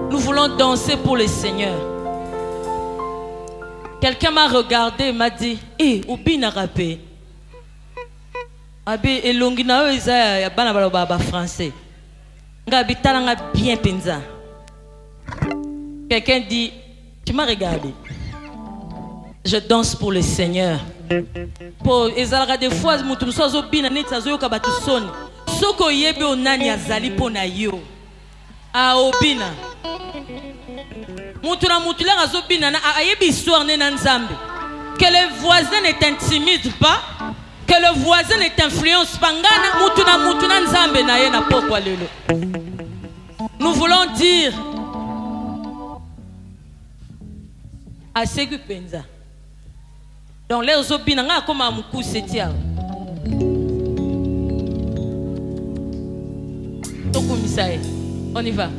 Nous voulons danser pour le Seigneur. Quelqu'un m'a regardé et m'a dit, eh, Obi n'a rappé. Abi elongi na yo eza ya bana baloba français. Nga bitala nga bien penza. Quelqu'un dit, tu m'as regardé. Je danse pour le Seigneur. Pour ezalaka des fois mutu msozo bina neta zo yoka batu soni. Soko yebe onani azali pona yo. A obina. Mutu na mutu la zo bina na ayebi histoire na nzambe. Que le voisin ne t'intimide pas. Que le voisin ne t'influence pas. Nous voulons dire à Segu Penza. Donc les opinanga comme à Moukou Setia. On y va.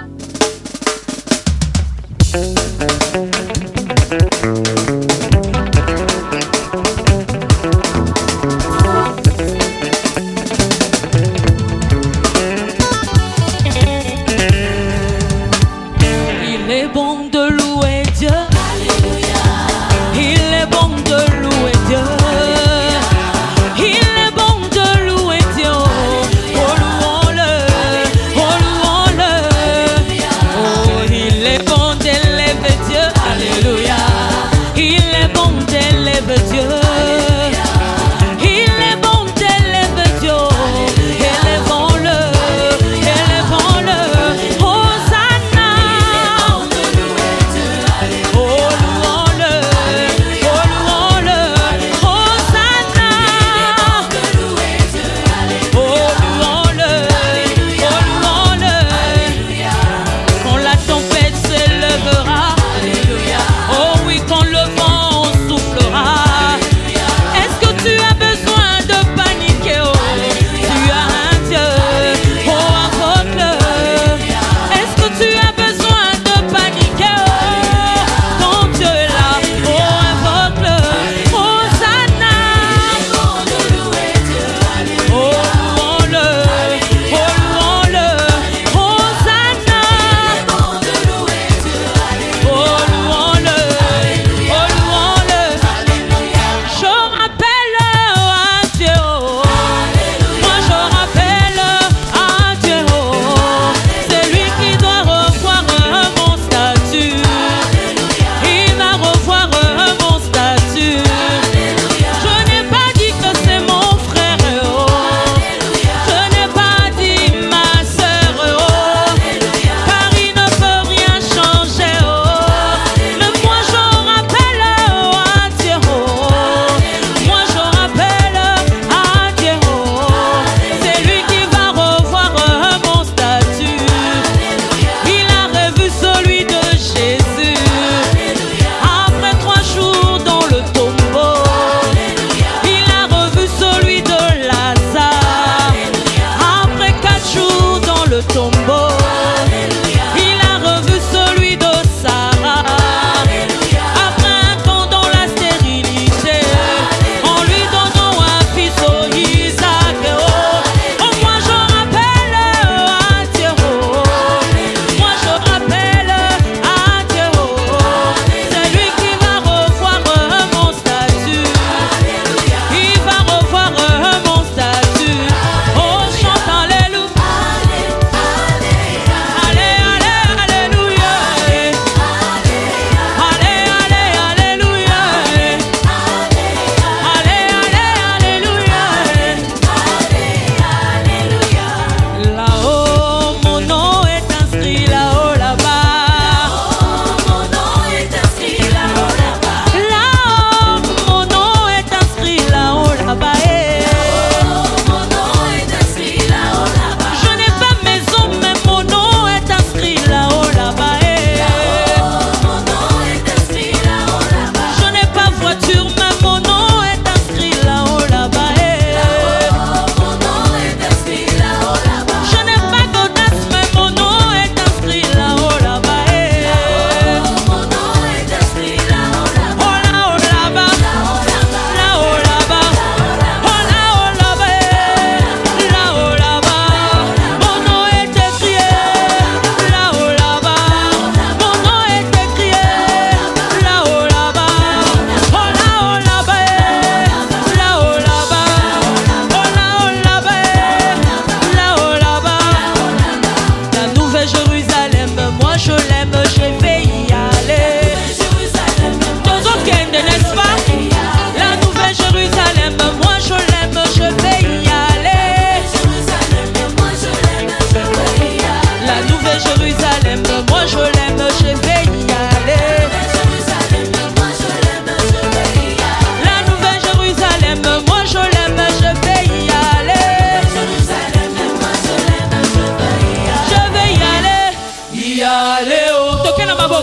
Il est bon de louer Dieu. Alléluia. Il est bon de louer Dieu. Alléluia. Il est bon de louer Dieu. Oh louons-le, oh louons-le. Oh, il est bon d'élever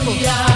maboko.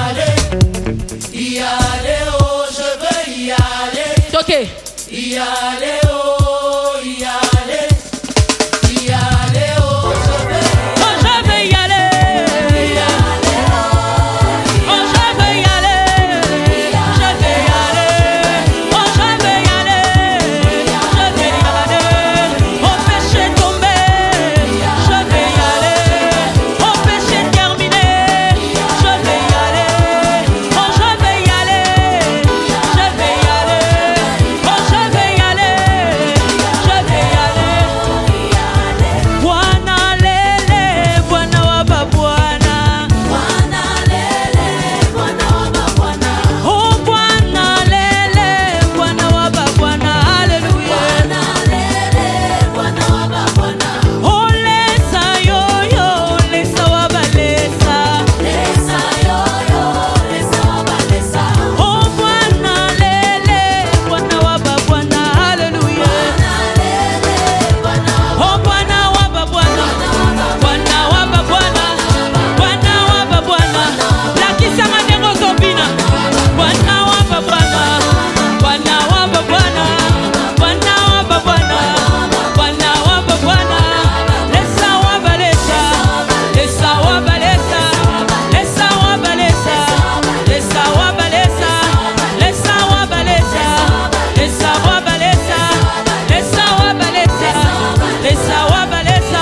Y aller, oh, je veux y aller. Toke. Y aller, oh, y aller. Y aller, oh, je veux. Oh, je veux y aller. Y aller, Oh, je veux y aller. Je vais y aller. Oh, je veux y aller. Je vais y aller. Au péché tombé, je vais y aller. Au péché terminé, je vais y aller. Oh, je vais y aller. Je vais y aller. Oh, je vais y aller. Je vais y aller. Bwana lele, Bwana wa babwana. Bwana lele, Bwana wa babwana. Oh, Bwana lele, Bwana wa babwana. Hallelujah. Bwana lele, Bwana wa babwana. Oh, lesa yo, lesa wa balesa. Lesa yo yo, lesa wa balesa. Oh, Bwana lele, Bwana wa babwana. Hallelujah. Bwana lele, Bwana wa Oh, Bwana wa babwana. Bwana wa babwana. Bwana wa babwana. Lakisa madengo zobina. Bwana wa babwana. Bwana wa babwana. Bwana wa babwana. Bwana wa babwana. Lesa wa balesa. Lesa wa balesa. Lesa wa balesa. Lesa wa balesa. Lesa wa balesa. Lesa wa balesa. Lesa wa balesa. Lesa wa balesa.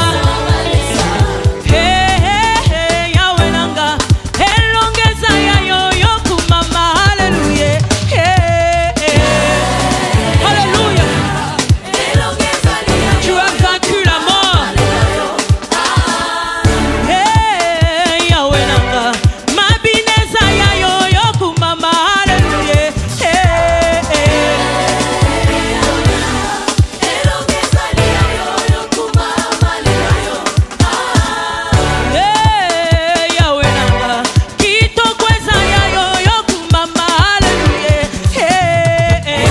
Hey, hey, hey, Yahweh nanga. Elongeza ya yo kumama. Hallelujah. Hey, hey. Hallelujah. Tu as vaincu la mort. Hey, Yahweh nanga. Mabineza ya yo kumama. Hallelujah. Hey, hey. Hey, Yahweh nanga. Kitokweza ya yo kumama. Hallelujah. Hey, hey.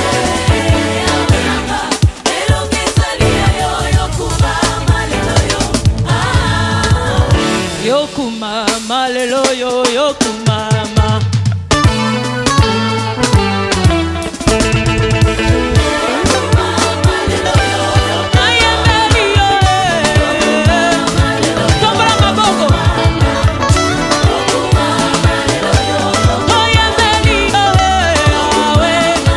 Yo kumama lelo yo kumama. Ayembeli yo, tombola maboko. Ayembeli yo, awe.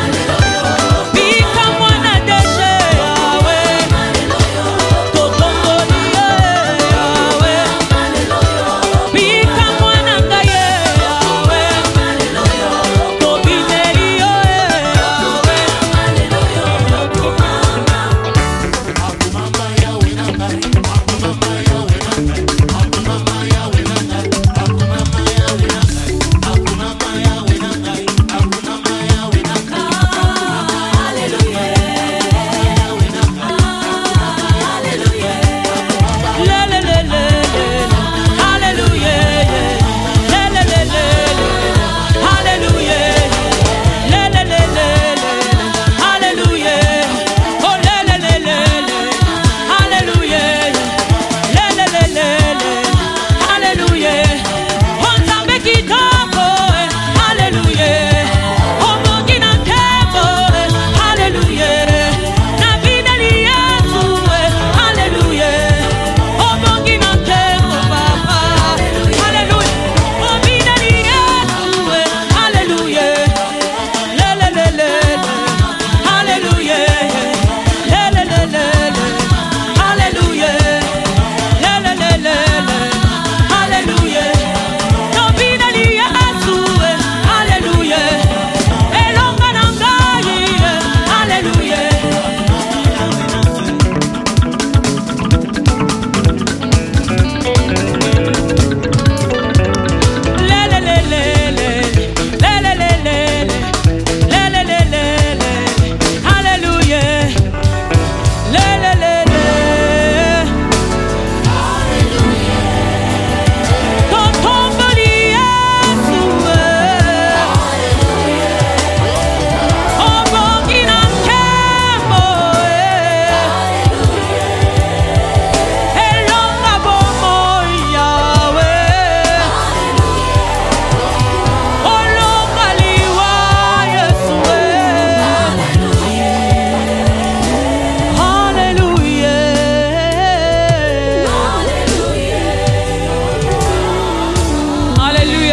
Bika mwana deshe, awe. Totomboli yo, awe. Bika mwana ngaye,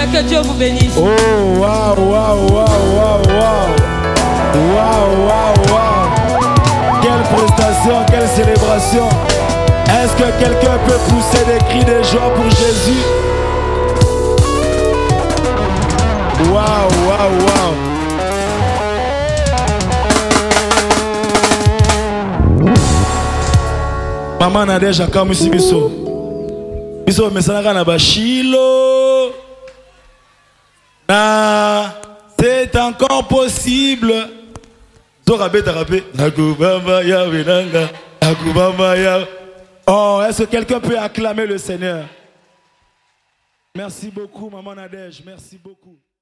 Que Dieu vous bénisse. Oh, waouh, waouh, waouh, waouh, waouh. Waouh, waouh, waouh. Quelle prestation, quelle célébration. Est-ce que quelqu'un peut pousser des cris de joie pour Jésus? Waouh, waouh, waouh. Maman Nadège akamusi biso. Biso mesanaka na bashilo. Na c'est encore possible. Zorabe tarabe. Nakubamba ya wenanga. Nakubamba ya. Oh, est-ce que quelqu'un peut acclamer le Seigneur? Merci beaucoup, Maman Nadège. Merci beaucoup.